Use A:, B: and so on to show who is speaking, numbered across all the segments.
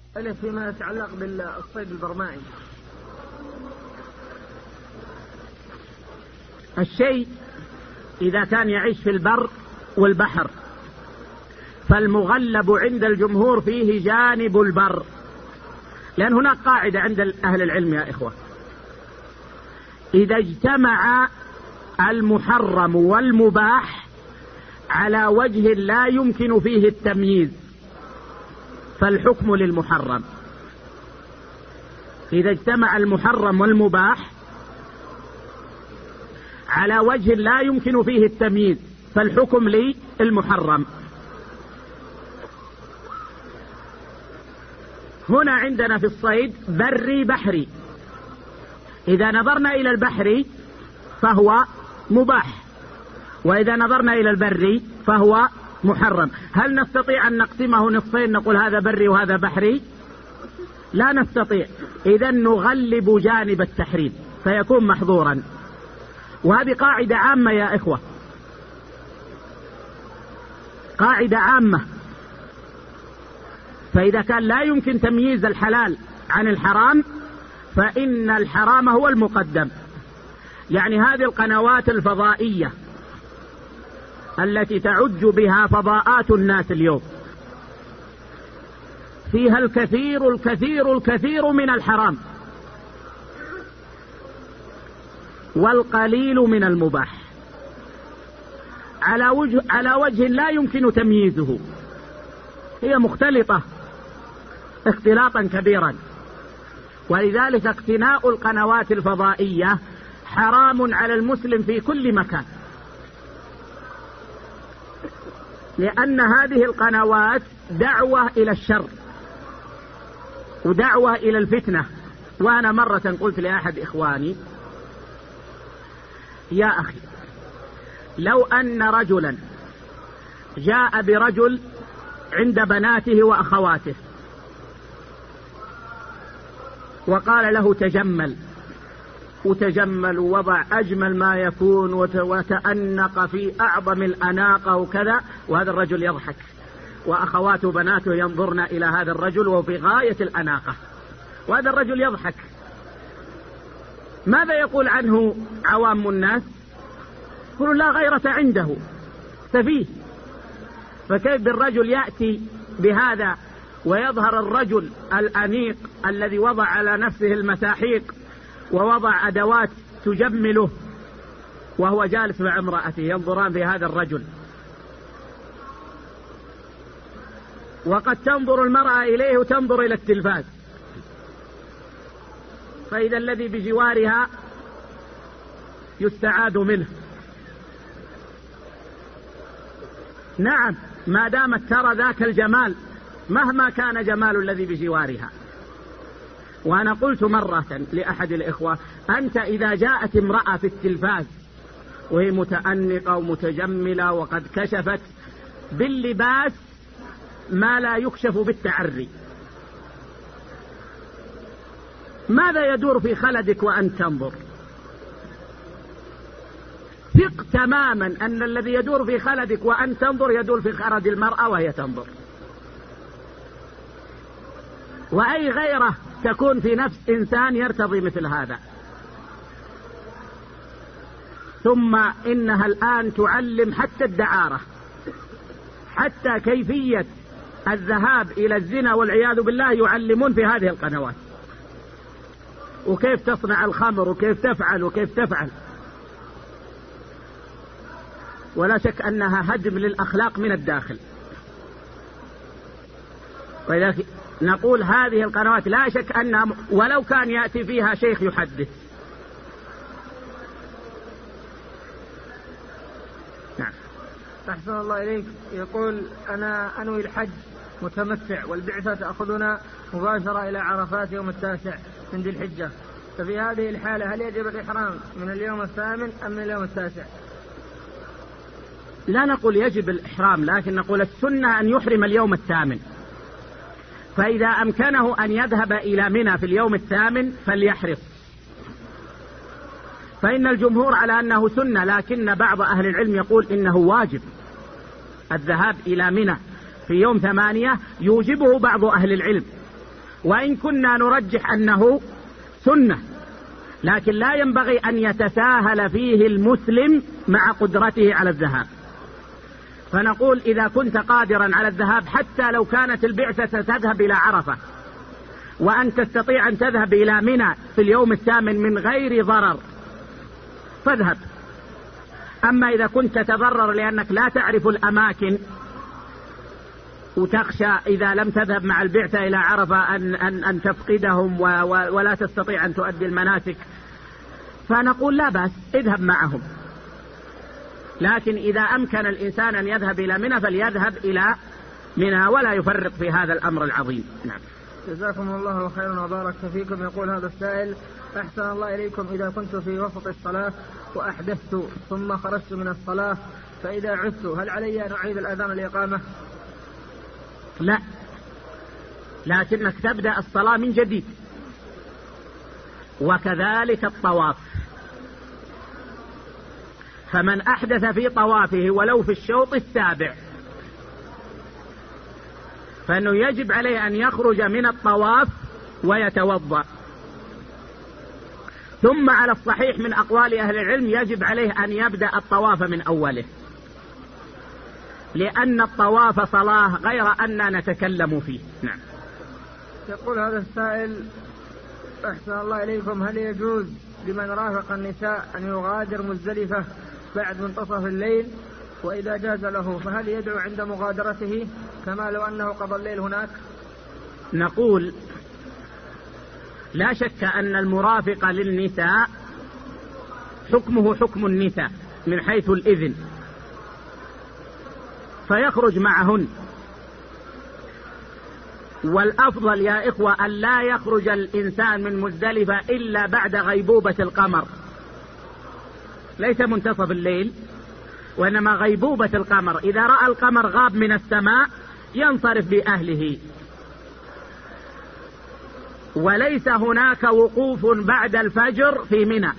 A: ألف فيما يتعلق بالصيد البرمائي.
B: الشيء إذا كان يعيش في البر والبحر فالمغلب عند الجمهور فيه جانب البر، لأن هناك قاعدة عند أهل العلم يا إخوة: إذا اجتمع المحرم والمباح على وجه لا يمكن فيه التمييز فالحكم للمحرم. إذا اجتمع المحرم والمباح على وجه لا يمكن فيه التمييز فالحكم للمحرم. هنا عندنا في الصيد بري بحري، إذا نظرنا إلى البحري فهو مباح، وإذا نظرنا إلى البري فهو محرم. هل نستطيع أن نقسمه نصفين نقول هذا بري وهذا بحري؟ لا نستطيع. إذا نغلب جانب التحريم فيكون محظورا، وهذه قاعدة عامة يا إخوة، قاعدة عامة. فإذا كان لا يمكن تمييز الحلال عن الحرام فإن الحرام هو المقدم. يعني هذه القنوات الفضائية التي تعج بها فضاءات الناس اليوم فيها الكثير الكثير الكثير من الحرام والقليل من المباح على وجه لا يمكن تمييزه، هي مختلطة اختلاطا كبيرا. ولذلك اقتناء القنوات الفضائية حرام على المسلم في كل مكان، لأن هذه القنوات دعوة إلى الشر ودعوة إلى الفتنة. وأنا مرة قلت لأحد إخواني: يا أخي، لو أن رجلا جاء برجل عند بناته وأخواته وقال له تجمل، وتجمل ووضع أجمل ما يكون وتأنق في أعظم الأناقة وكذا، وهذا الرجل يضحك وأخواته بناته ينظرن إلى هذا الرجل وفي غاية الأناقة، وهذا الرجل يضحك، ماذا يقول عنه عوام الناس؟ يقولون لا غيرة عنده، سفيه. فكيف بالرجل يأتي بهذا ويظهر الرجل الأنيق الذي وضع على نفسه المساحيق ووضع أدوات تجمله وهو جالس مع امرأته ينظران في هذا الرجل، وقد تنظر المرأة إليه وتنظر إلى التلفاز، فإذا الذي بجوارها يستعاذ منه. نعم، ما دامت ترى ذاك الجمال مهما كان جمال الذي بجوارها. وأنا قلت مرة لأحد الإخوة: أنت إذا جاءت امرأة في التلفاز وهي متأنقة ومتجملة وقد كشفت باللباس ما لا يكشف بالتعري، ماذا يدور في خلدك وأنت تنظر؟ ثق تماما أن الذي يدور في خلدك وأنت تنظر يدور في خرد المرأة وهي تنظر. وأي غيره تكون في نفس إنسان يرتضي مثل هذا. ثم إنها الآن تعلم حتى الدعارة، حتى كيفية الذهاب إلى الزنا والعياذ بالله يعلمون في هذه القنوات، وكيف تصنع الخمر وكيف تفعل وكيف تفعل. ولا شك أنها هدم للأخلاق من الداخل. ولذلك نقول هذه القنوات لا شك أنها ولو كان يأتي فيها شيخ يحدث.
A: نعم. أحسن الله إليك. يقول: أنا أنوي الحج متمتع والبعثة تأخذنا مباشرة إلى عرفات يوم 9 من ذي الحجة، ففي هذه الحالة هل يجب الإحرام من اليوم 8 أم من اليوم 9؟
B: لا نقول يجب الإحرام، لكن نقول السنة أن يحرم اليوم 8، فإذا أمكنه أن يذهب إلى منى في اليوم 8 فليحرص، فإن الجمهور على أنه سنة، لكن بعض أهل العلم يقول إنه واجب. الذهاب إلى منى في يوم 8 يوجبه بعض أهل العلم، وإن كنا نرجح أنه سنة، لكن لا ينبغي أن يتساهل فيه المسلم مع قدرته على الذهاب. فنقول إذا كنت قادرا على الذهاب حتى لو كانت البعثة تذهب إلى عرفة وأن تستطيع أن تذهب إلى منى في اليوم الثامن من غير ضرر فاذهب. أما إذا كنت تتضرر لأنك لا تعرف الأماكن وتخشى إذا لم تذهب مع البعثة إلى عرفة أن تفقدهم ولا تستطيع أن تؤدي المناسك، فنقول لا بأس اذهب معهم. لكن إذا أمكن الإنسان أن يذهب إلى منى فليذهب إلى منى ولا يفرط في هذا الأمر العظيم. نعم.
A: جزاكم الله خيرا وبارك فيكم. يقول هذا السائل: أحسن الله إليكم، إذا كنت في وسط الصلاة وأحدثت ثم خرجت من الصلاة فإذا عدت هل علي أن أعيد الأذان والإقامة؟
B: لا، لكنك تبدأ الصلاة من جديد. وكذلك الطواف، فمن أحدث في طوافه ولو في الشوط السابع فإنه يجب عليه أن يخرج من الطواف ويتوضأ. ثم على الصحيح من أقوال أهل العلم يجب عليه أن يبدأ الطواف من أوله، لأن الطواف صلاة غير أننا نتكلم فيه. نعم.
A: يقول هذا السائل: أحسن الله إليكم، هل يجوز لمن رافق النساء أن يغادر مزدلفة بعد منتصف الليل؟ وإذا جاز له فهل يدعو عند مغادرته كما لو أنه قضى الليل هناك؟
B: نقول لا شك أن المرافق للنساء حكمه حكم النساء من حيث الإذن، فيخرج معهن. والأفضل يا إخوة أن لا يخرج الإنسان من مزدلفة إلا بعد غيبوبة القمر، ليس منتصف الليل وإنما غيبوبة القمر. إذا رأى القمر غاب من السماء ينصرف بأهله، وليس هناك وقوف بعد الفجر في منى.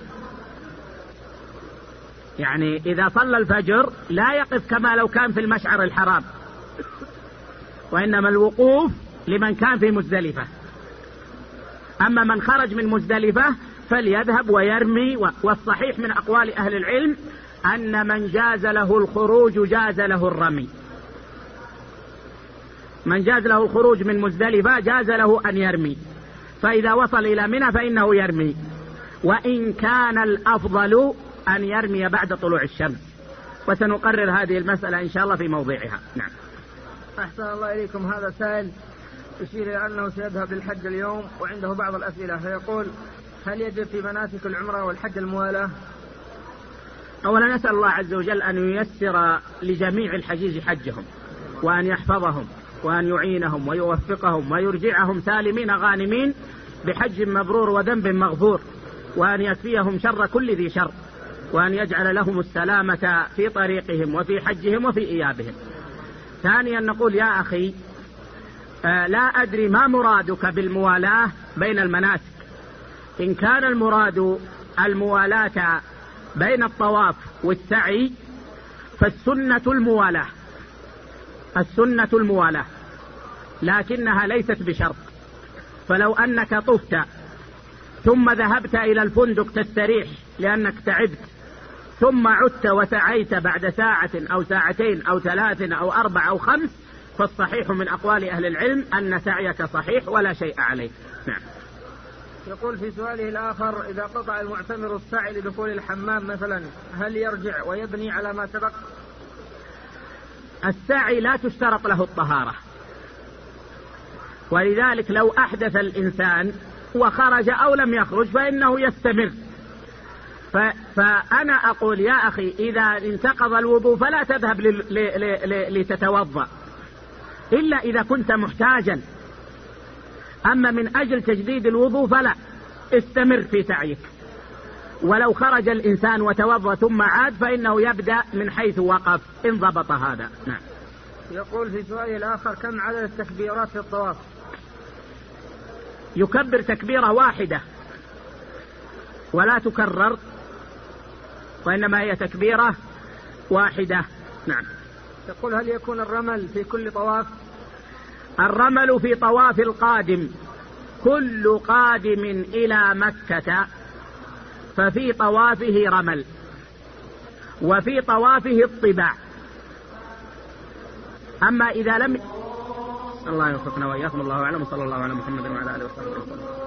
B: يعني إذا صلى الفجر لا يقف كما لو كان في المشعر الحرام، وإنما الوقوف لمن كان في مزدلفة. أما من خرج من مزدلفة فليذهب ويرمي. والصحيح من أقوال أهل العلم أن من جاز له الخروج جاز له الرمي. من جاز له الخروج من مزدلفة جاز له أن يرمي، فإذا وصل إلى منى فإنه يرمي، وإن كان الأفضل أن يرمي بعد طلوع الشمس. وسنقرر هذه المسألة إن شاء الله في موضعها. نعم.
A: أحسن الله إليكم، هذا سائل يشير إلى أنه سيذهب للحج اليوم وعنده بعض الأسئلة، فيقول: هل يجب في مناسك العمرة والحج الموالاة؟
B: أولا نسأل الله عز وجل أن ييسر لجميع الحجيج حجهم، وأن يحفظهم وأن يعينهم ويوفقهم ويرجعهم سالمين غانمين بحج مبرور وذنب مغفور، وأن يكفيهم شر كل ذي شر، وأن يجعل لهم السلامة في طريقهم وفي حجهم وفي إيابهم. ثانيا نقول يا أخي لا أدري ما مرادك بالموالاة بين المناسك. إن كان المراد الموالاة بين الطواف والسعي فالسنة الموالاة، السنة الموالاة، لكنها ليست بشرط. فلو أنك طفت ثم ذهبت إلى الفندق تستريح لأنك تعبت، ثم عدت وسعيت بعد ساعة أو ساعتين أو 3 أو 4 أو 5، فالصحيح من أقوال أهل العلم أن سعيك صحيح ولا شيء عليك. نعم.
A: يقول في سؤاله الآخر: إذا قطع المعتمر السعي لدخول الحمام مثلا هل يرجع ويبني على ما سبق؟
B: السعي لا تشترط له الطهارة، ولذلك لو أحدث الإنسان وخرج أو لم يخرج فإنه يستمر. فأنا أقول يا أخي إذا انتقض الوضوء فلا تذهب لتتوضأ إلا إذا كنت محتاجا، أما من أجل تجديد الوضوء فلا، استمر في سعيك. ولو خرج الإنسان وتوضأ ثم عاد فإنه يبدأ من حيث وقف إن ضبط هذا. نعم.
A: يقول في سؤال الآخر: كم عدد التكبيرات في الطواف؟
B: يكبر تكبيرة واحدة ولا تكرر، وإنما هي تكبيرة واحدة. نعم.
A: يقول: هل يكون الرمل في كل طواف؟
B: الرمل في طواف القادم كل قادم إلى مكة ففي طوافه رمل وفي طوافه الطباع. أما إذا لم الله يوفقنا وإياكم، الله أعلم، صلى الله على محمد وعلى آله وصحبه وسلم.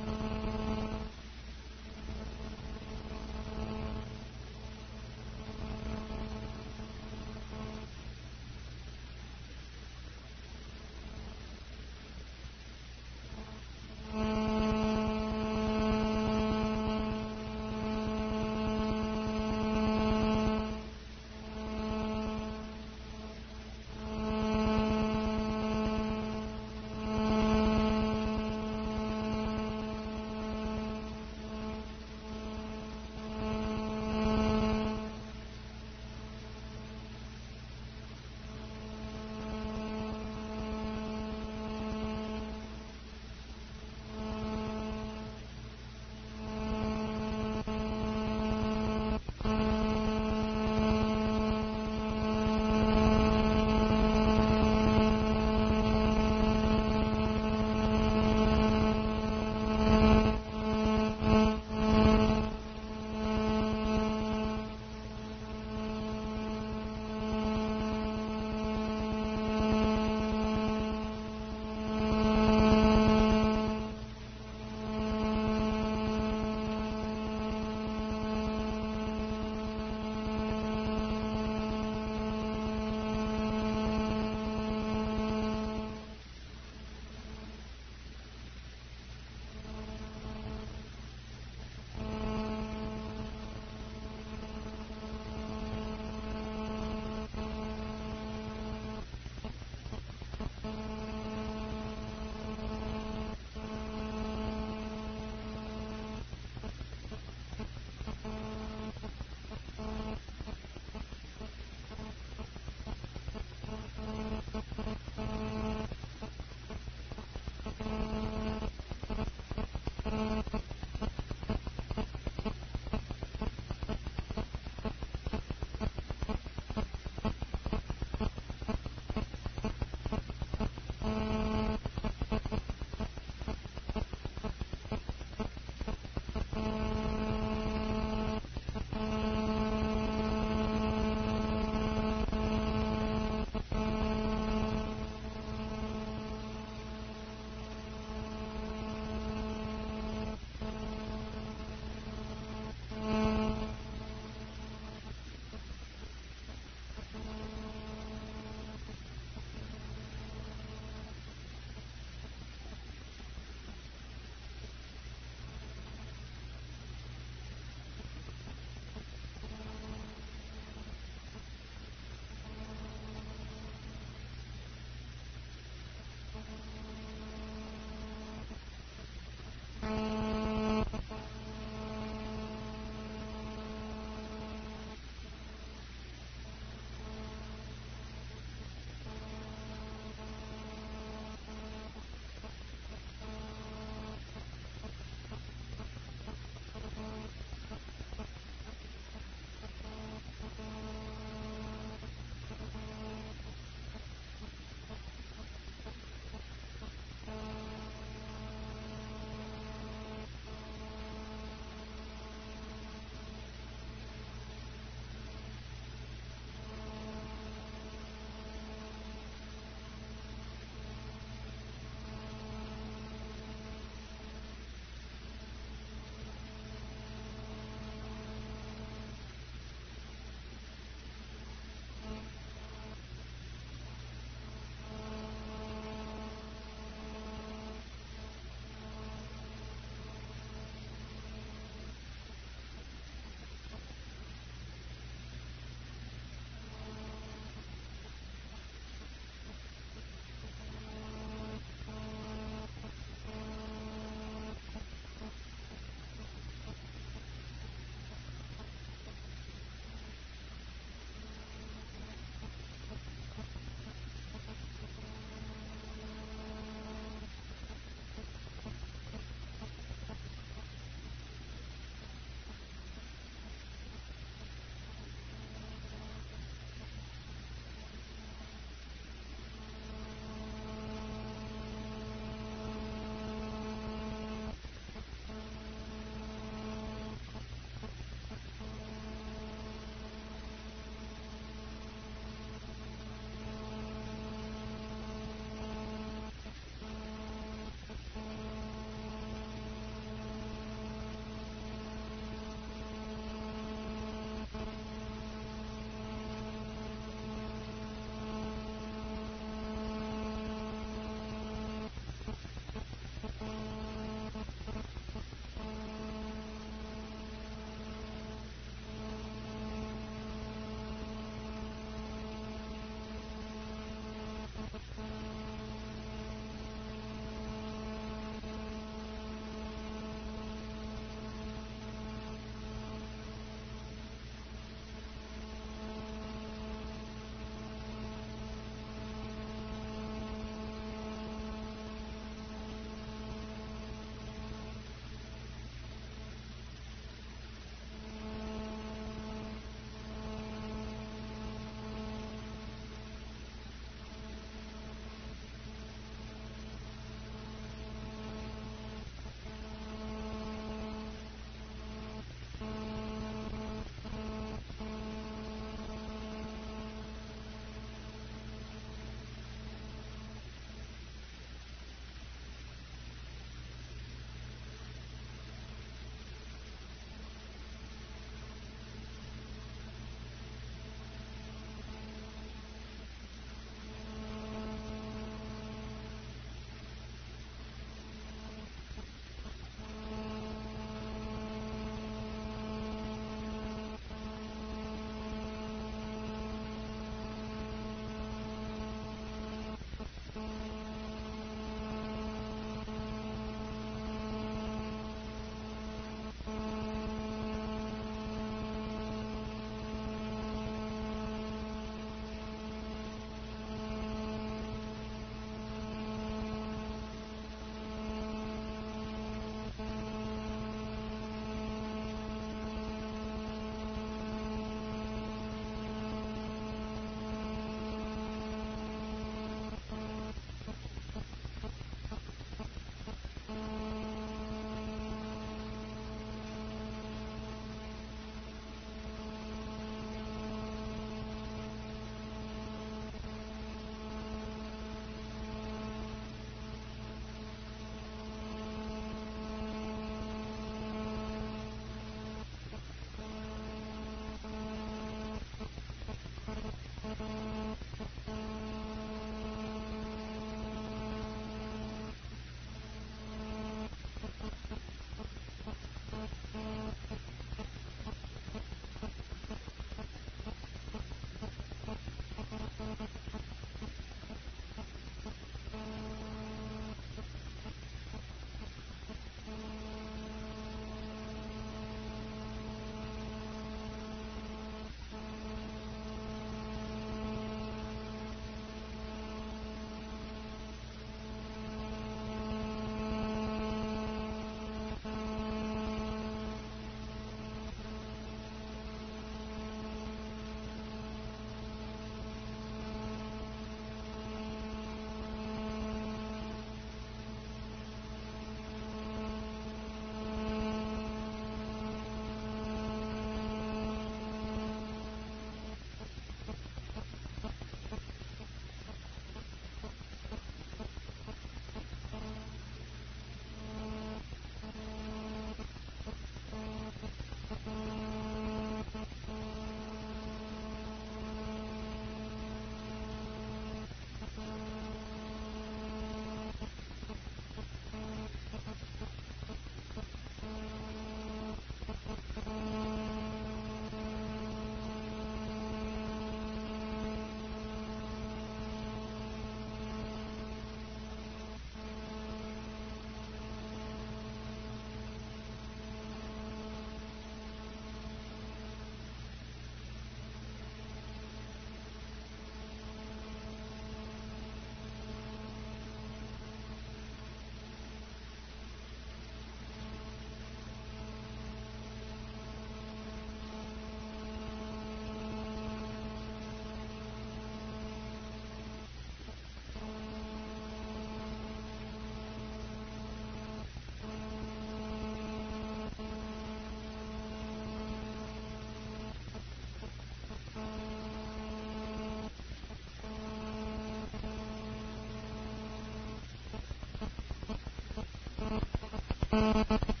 A: الله.